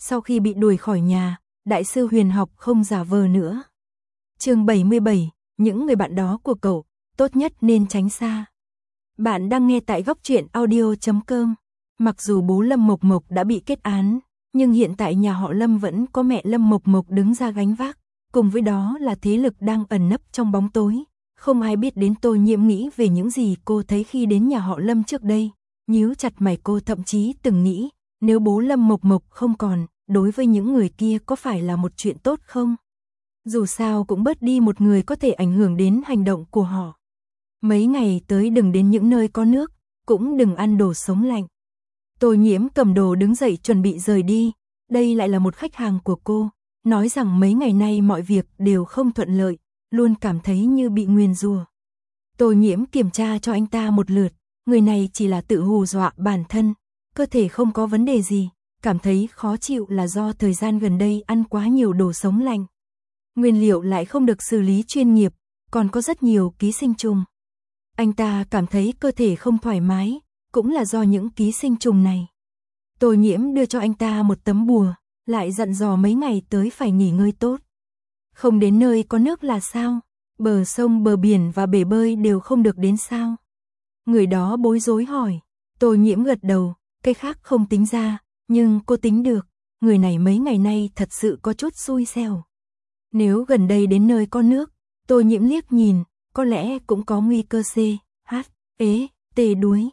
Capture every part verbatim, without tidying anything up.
Sau khi bị đuổi khỏi nhà, đại sư Huyền học không giả vờ nữa. Chương bảy mươi bảy, những người bạn đó của cậu, tốt nhất nên tránh xa. Bạn đang nghe tại góc truyện audio chấm com. Mặc dù bố Lâm Mộc Mộc đã bị kết án, nhưng hiện tại nhà họ Lâm vẫn có mẹ Lâm Mộc Mộc đứng ra gánh vác, cùng với đó là thế lực đang ẩn nấp trong bóng tối. Không ai biết đến Tô Nhiễm nghĩ về những gì cô thấy khi đến nhà họ Lâm trước đây. Nhíu chặt mày, cô thậm chí từng nghĩ, nếu bố Lâm Mộc Mộc không còn, đối với những người kia có phải là một chuyện tốt không? Dù sao cũng bớt đi một người có thể ảnh hưởng đến hành động của họ. Mấy ngày tới đừng đến những nơi có nước, cũng đừng ăn đồ sống lạnh. Tô Nhiễm cầm đồ đứng dậy chuẩn bị rời đi, đây lại là một khách hàng của cô, nói rằng mấy ngày nay mọi việc đều không thuận lợi, luôn cảm thấy như bị nguyền rủa. Tô Nhiễm kiểm tra cho anh ta một lượt, người này chỉ là tự hù dọa bản thân, cơ thể không có vấn đề gì, cảm thấy khó chịu là do thời gian gần đây ăn quá nhiều đồ sống lạnh. Nguyên liệu lại không được xử lý chuyên nghiệp, còn có rất nhiều ký sinh trùng. Anh ta cảm thấy cơ thể không thoải mái, cũng là do những ký sinh trùng này. Tô Nhiễm đưa cho anh ta một tấm bùa, lại dặn dò mấy ngày tới phải nghỉ ngơi tốt. Không đến nơi có nước là sao? Bờ sông, bờ biển và bể bơi đều không được đến sao? Người đó bối rối hỏi. Tô Nhiễm gật đầu, cái khác không tính ra, nhưng cô tính được, người này mấy ngày nay thật sự có chút xui xẻo. Nếu gần đây đến nơi có nước, Tô Nhiễm liếc nhìn, có lẽ cũng có nguy cơ C, H, ế, tê đuối.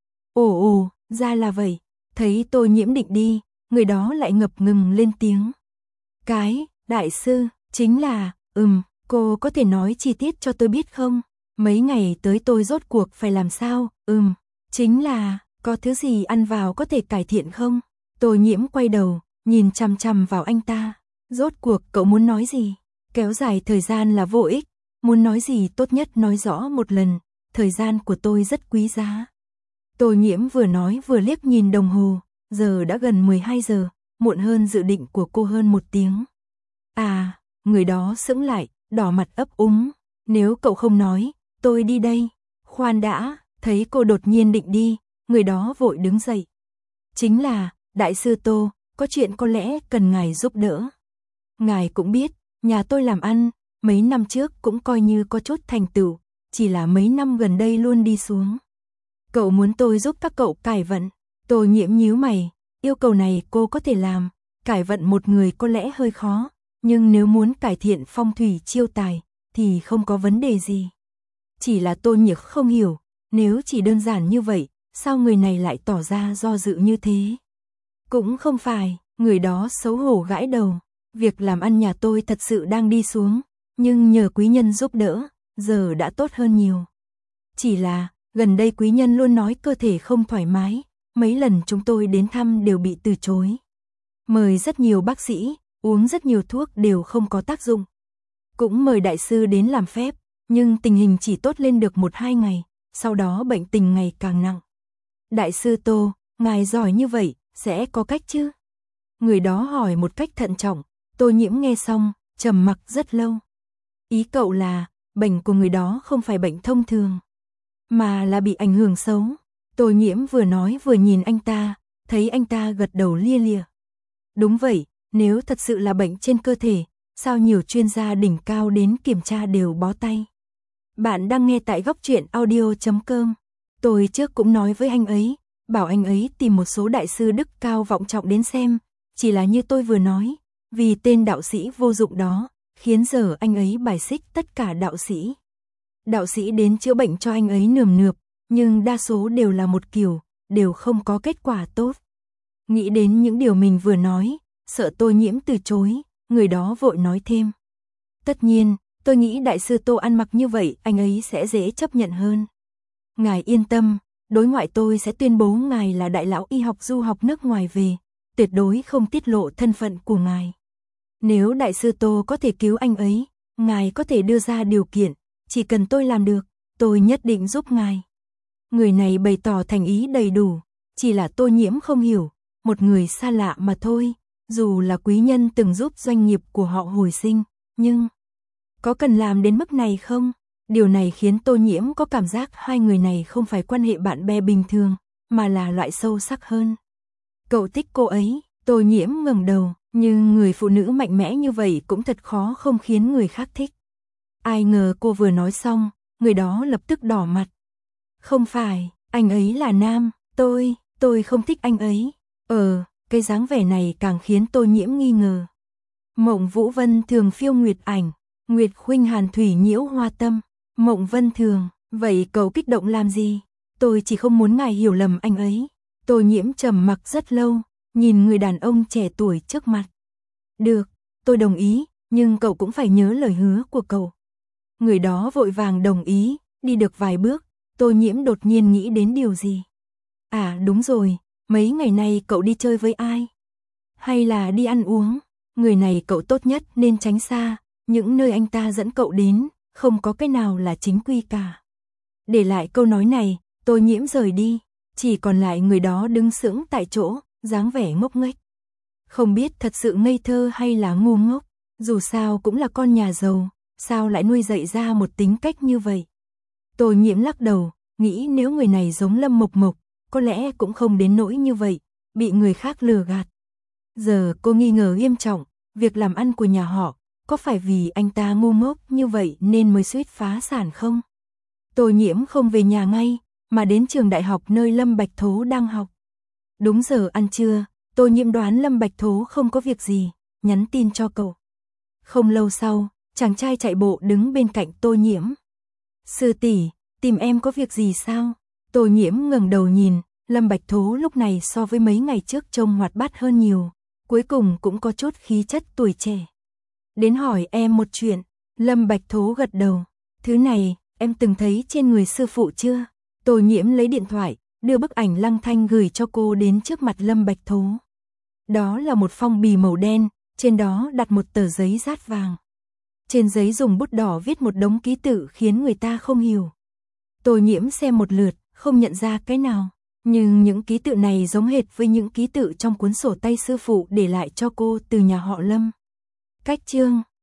Ồ ồ, ra là vậy. Thấy Tô Nhiễm định đi, người đó lại ngập ngừng lên tiếng. Cái, đại sư, chính là, ừm, cô có thể nói chi tiết cho tôi biết không? Mấy ngày tới tôi rốt cuộc phải làm sao? Ừm, chính là, có thứ gì ăn vào có thể cải thiện không? Tô Nhiễm quay đầu, nhìn chằm chằm vào anh ta. Rốt cuộc cậu muốn nói gì? Kéo dài thời gian là vô ích, muốn nói gì tốt nhất nói rõ một lần, thời gian của tôi rất quý giá. Tô Nhiễm vừa nói vừa liếc nhìn đồng hồ, giờ đã gần mười hai giờ, muộn hơn dự định của cô hơn một tiếng. À, người đó sững lại, đỏ mặt ấp úng, nếu cậu không nói, tôi đi đây. Khoan đã, thấy cô đột nhiên định đi, người đó vội đứng dậy. Chính là, đại sư Tô, có chuyện có lẽ cần ngài giúp đỡ. Ngài cũng biết, nhà tôi làm ăn, mấy năm trước cũng coi như có chút thành tựu, chỉ là mấy năm gần đây luôn đi xuống. Cậu muốn tôi giúp các cậu cải vận? Tô Nhiễm nhíu mày, yêu cầu này cô có thể làm, cải vận một người có lẽ hơi khó, nhưng nếu muốn cải thiện phong thủy chiêu tài, thì không có vấn đề gì. Chỉ là Tô Nhiễm không hiểu, nếu chỉ đơn giản như vậy, sao người này lại tỏ ra do dự như thế? Cũng không phải, người đó xấu hổ gãi đầu, việc làm ăn nhà tôi thật sự đang đi xuống, nhưng nhờ quý nhân giúp đỡ, giờ đã tốt hơn nhiều. Chỉ là, gần đây quý nhân luôn nói cơ thể không thoải mái, mấy lần chúng tôi đến thăm đều bị từ chối. Mời rất nhiều bác sĩ, uống rất nhiều thuốc đều không có tác dụng. Cũng mời đại sư đến làm phép, nhưng tình hình chỉ tốt lên được một hai ngày, sau đó bệnh tình ngày càng nặng. Đại sư Tô, ngài giỏi như vậy, sẽ có cách chứ? Người đó hỏi một cách thận trọng, Tô Nhiễm nghe xong, trầm mặc rất lâu. Ý cậu là, bệnh của người đó không phải bệnh thông thường, mà là bị ảnh hưởng xấu. Tô Nhiễm vừa nói vừa nhìn anh ta, thấy anh ta gật đầu lia lịa. Đúng vậy, nếu thật sự là bệnh trên cơ thể, sao nhiều chuyên gia đỉnh cao đến kiểm tra đều bó tay. Bạn đang nghe tại góc truyện audio chấm com. Tôi trước cũng nói với anh ấy, bảo anh ấy tìm một số đại sư đức cao vọng trọng đến xem, chỉ là như tôi vừa nói, vì tên đạo sĩ vô dụng đó, khiến giờ anh ấy bài xích tất cả đạo sĩ. Đạo sĩ đến chữa bệnh cho anh ấy nườm nượp, nhưng đa số đều là một kiểu, đều không có kết quả tốt. Nghĩ đến những điều mình vừa nói, sợ Tô Nhiễm từ chối, người đó vội nói thêm. Tất nhiên, tôi nghĩ đại sư Tô ăn mặc như vậy anh ấy sẽ dễ chấp nhận hơn. Ngài yên tâm, đối ngoại tôi sẽ tuyên bố ngài là đại lão y học du học nước ngoài về, tuyệt đối không tiết lộ thân phận của ngài. Nếu đại sư Tô có thể cứu anh ấy, ngài có thể đưa ra điều kiện, chỉ cần tôi làm được, tôi nhất định giúp ngài. Người này bày tỏ thành ý đầy đủ, chỉ là Tô Nhiễm không hiểu, một người xa lạ mà thôi, dù là quý nhân từng giúp doanh nghiệp của họ hồi sinh, nhưng có cần làm đến mức này không? Điều này khiến Tô Nhiễm có cảm giác hai người này không phải quan hệ bạn bè bình thường, mà là loại sâu sắc hơn. Cậu thích cô ấy, Tô Nhiễm ngẩng đầu, nhưng người phụ nữ mạnh mẽ như vậy cũng thật khó không khiến người khác thích. Ai ngờ cô vừa nói xong, người đó lập tức đỏ mặt. Không phải, anh ấy là nam, tôi, tôi không thích anh ấy. Ờ, cái dáng vẻ này càng khiến Tô Nhiễm nghi ngờ. Mộng Vũ Vân Thường phiêu nguyệt ảnh, Nguyệt khuynh hàn thủy nhiễu hoa tâm. Mộng Vân Thường, vậy cậu kích động làm gì? Tôi chỉ không muốn ngài hiểu lầm anh ấy. Tô Nhiễm trầm mặc rất lâu, nhìn người đàn ông trẻ tuổi trước mặt. Được, tôi đồng ý, nhưng cậu cũng phải nhớ lời hứa của cậu. Người đó vội vàng đồng ý, đi được vài bước, Tô Nhiễm đột nhiên nghĩ đến điều gì. À đúng rồi, mấy ngày nay cậu đi chơi với ai? Hay là đi ăn uống? Người này cậu tốt nhất nên tránh xa, những nơi anh ta dẫn cậu đến, không có cái nào là chính quy cả. Để lại câu nói này, Tô Nhiễm rời đi, chỉ còn lại người đó đứng sững tại chỗ, dáng vẻ ngốc nghếch. Không biết thật sự ngây thơ hay là ngu ngốc, dù sao cũng là con nhà giàu, sao lại nuôi dạy ra một tính cách như vậy. Tô Nhiễm lắc đầu, nghĩ nếu người này giống Lâm Mộc Mộc, có lẽ cũng không đến nỗi như vậy, bị người khác lừa gạt. Giờ cô nghi ngờ nghiêm trọng, việc làm ăn của nhà họ, có phải vì anh ta ngu ngốc như vậy nên mới suýt phá sản không? Tô Nhiễm không về nhà ngay, mà đến trường đại học nơi Lâm Bạch Thố đang học. Đúng giờ ăn trưa, Tô Nhiễm đoán Lâm Bạch Thố không có việc gì, nhắn tin cho cậu. Không lâu sau, chàng trai chạy bộ đứng bên cạnh Tô Nhiễm. Sư tỷ, tìm em có việc gì sao? Tô Nhiễm ngẩng đầu nhìn, Lâm Bạch Thố lúc này so với mấy ngày trước trông hoạt bát hơn nhiều, cuối cùng cũng có chút khí chất tuổi trẻ. Đến hỏi em một chuyện, Lâm Bạch Thố gật đầu, thứ này, em từng thấy trên người sư phụ chưa? Tô Nhiễm lấy điện thoại, đưa bức ảnh Lăng Thanh gửi cho cô đến trước mặt Lâm Bạch Thố. Đó là một phong bì màu đen, trên đó đặt một tờ giấy dát vàng. Trên giấy dùng bút đỏ viết một đống ký tự khiến người ta không hiểu. Tô Nhiễm xem một lượt, không nhận ra cái nào, nhưng những ký tự này giống hệt với những ký tự trong cuốn sổ tay sư phụ để lại cho cô từ nhà họ Lâm. Cách chương